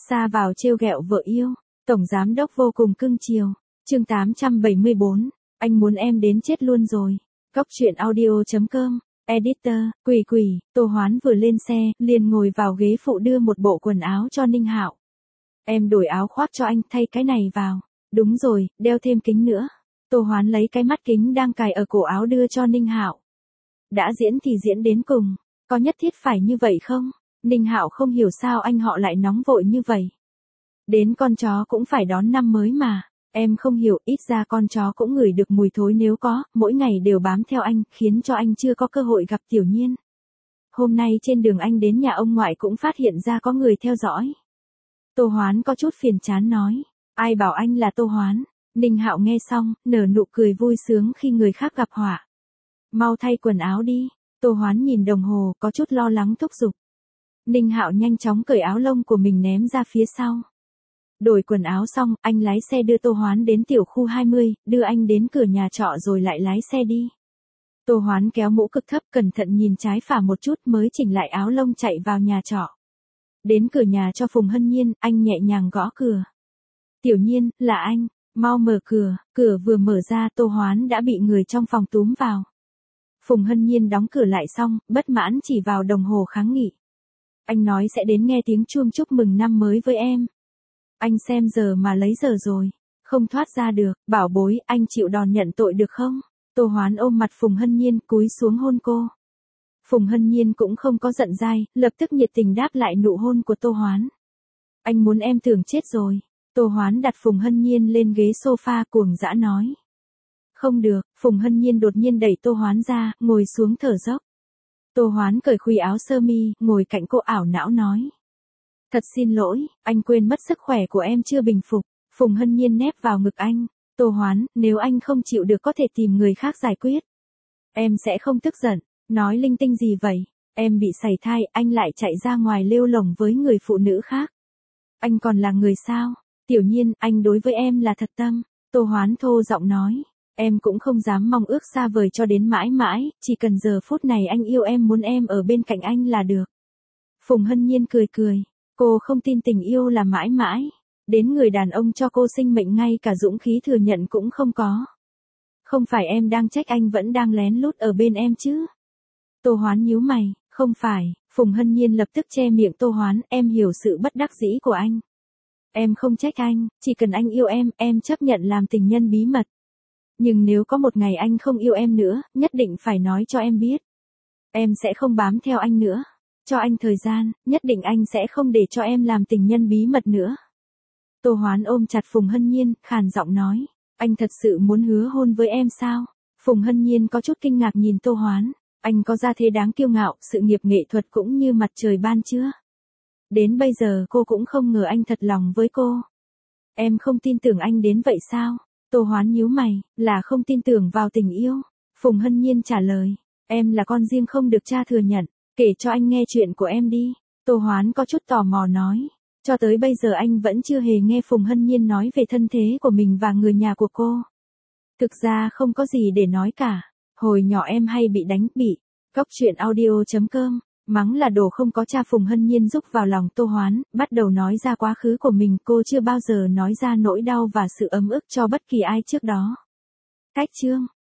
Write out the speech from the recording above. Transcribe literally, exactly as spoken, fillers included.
Ra vào trêu ghẹo vợ yêu, tổng giám đốc vô cùng cưng chiều. Chương tám trăm bảy mươi bốn, anh muốn em đến chết luôn rồi. Góc truyện audio chấm com, editor, Quỷ Quỷ. Tô Hoán vừa lên xe, liền ngồi vào ghế phụ đưa một bộ quần áo cho Ninh Hạo. Em đổi áo khoác cho anh, thay cái này vào. Đúng rồi, đeo thêm kính nữa. Tô Hoán lấy cái mắt kính đang cài ở cổ áo đưa cho Ninh Hạo. Đã diễn thì diễn đến cùng, có nhất thiết phải như vậy không? Ninh Hạo không hiểu sao anh họ lại nóng vội như vậy. Đến con chó cũng phải đón năm mới mà. Em không hiểu, ít ra con chó cũng ngửi được mùi thối nếu có, mỗi ngày đều bám theo anh, khiến cho anh chưa có cơ hội gặp Tiểu Nhiên. Hôm nay trên đường anh đến nhà ông ngoại cũng phát hiện ra có người theo dõi. Tô Hoán có chút phiền chán nói, ai bảo anh là Tô Hoán? Ninh Hạo nghe xong, nở nụ cười vui sướng khi người khác gặp họa. Mau thay quần áo đi. Tô Hoán nhìn đồng hồ, có chút lo lắng thúc giục. Ninh Hạo nhanh chóng cởi áo lông của mình ném ra phía sau. Đổi quần áo xong, anh lái xe đưa Tô Hoán đến tiểu khu hai mươi, đưa anh đến cửa nhà trọ rồi lại lái xe đi. Tô Hoán kéo mũ cực thấp cẩn thận nhìn trái phải một chút mới chỉnh lại áo lông chạy vào nhà trọ. Đến cửa nhà cho Phùng Hân Nhiên, anh nhẹ nhàng gõ cửa. Tiểu Nhiên, là anh, mau mở cửa. Cửa vừa mở ra Tô Hoán đã bị người trong phòng túm vào. Phùng Hân Nhiên đóng cửa lại xong, bất mãn chỉ vào đồng hồ kháng nghị. Anh nói sẽ đến nghe tiếng chuông chúc mừng năm mới với em. Anh xem giờ mà lấy giờ rồi. Không thoát ra được, bảo bối, anh chịu đòn nhận tội được không? Tô Hoán ôm mặt Phùng Hân Nhiên cúi xuống hôn cô. Phùng Hân Nhiên cũng không có giận dai, lập tức nhiệt tình đáp lại nụ hôn của Tô Hoán. Anh muốn em tưởng chết rồi. Tô Hoán đặt Phùng Hân Nhiên lên ghế sofa cuồng dã nói. Không được, Phùng Hân Nhiên đột nhiên đẩy Tô Hoán ra, ngồi xuống thở dốc. Tô Hoán cởi khuy áo sơ mi, ngồi cạnh cô ảo não nói. Thật xin lỗi, anh quên mất sức khỏe của em chưa bình phục. Phùng Hân Nhiên nép vào ngực anh. Tô Hoán, nếu anh không chịu được có thể tìm người khác giải quyết. Em sẽ không tức giận. Nói linh tinh gì vậy? Em bị sảy thai, anh lại chạy ra ngoài lêu lổng với người phụ nữ khác. Anh còn là người sao? Tiểu Nhiên, anh đối với em là thật tâm. Tô Hoán thô giọng nói. Em cũng không dám mong ước xa vời cho đến mãi mãi, chỉ cần giờ phút này anh yêu em muốn em ở bên cạnh anh là được. Phùng Hân Nhiên cười cười. Cô không tin tình yêu là mãi mãi. Đến người đàn ông cho cô sinh mệnh ngay cả dũng khí thừa nhận cũng không có. Không phải em đang trách anh vẫn đang lén lút ở bên em chứ? Tô Hoán nhíu mày, không phải. Phùng Hân Nhiên lập tức che miệng Tô Hoán, em hiểu sự bất đắc dĩ của anh. Em không trách anh, chỉ cần anh yêu em, em chấp nhận làm tình nhân bí mật. Nhưng nếu có một ngày anh không yêu em nữa, nhất định phải nói cho em biết. Em sẽ không bám theo anh nữa. Cho anh thời gian, nhất định anh sẽ không để cho em làm tình nhân bí mật nữa. Tô Hoán ôm chặt Phùng Hân Nhiên, khàn giọng nói. Anh thật sự muốn hứa hôn với em sao? Phùng Hân Nhiên có chút kinh ngạc nhìn Tô Hoán. Anh có gia thế đáng kiêu ngạo, sự nghiệp nghệ thuật cũng như mặt trời ban trưa. Đến bây giờ cô cũng không ngờ anh thật lòng với cô. Em không tin tưởng anh đến vậy sao? Tô Hoán nhíu mày, là không tin tưởng vào tình yêu. Phùng Hân Nhiên trả lời, em là con riêng không được cha thừa nhận, kể cho anh nghe chuyện của em đi. Tô Hoán có chút tò mò nói, cho tới bây giờ anh vẫn chưa hề nghe Phùng Hân Nhiên nói về thân thế của mình và người nhà của cô. Thực ra không có gì để nói cả, hồi nhỏ em hay bị đánh, bị. Góc truyện audio chấm com, mắng là đồ không có cha. Phùng Hân Nhiên rúc vào lòng Tô Hoán, bắt đầu nói ra quá khứ của mình. Cô chưa bao giờ nói ra nỗi đau và sự ấm ức cho bất kỳ ai trước đó. Cách chương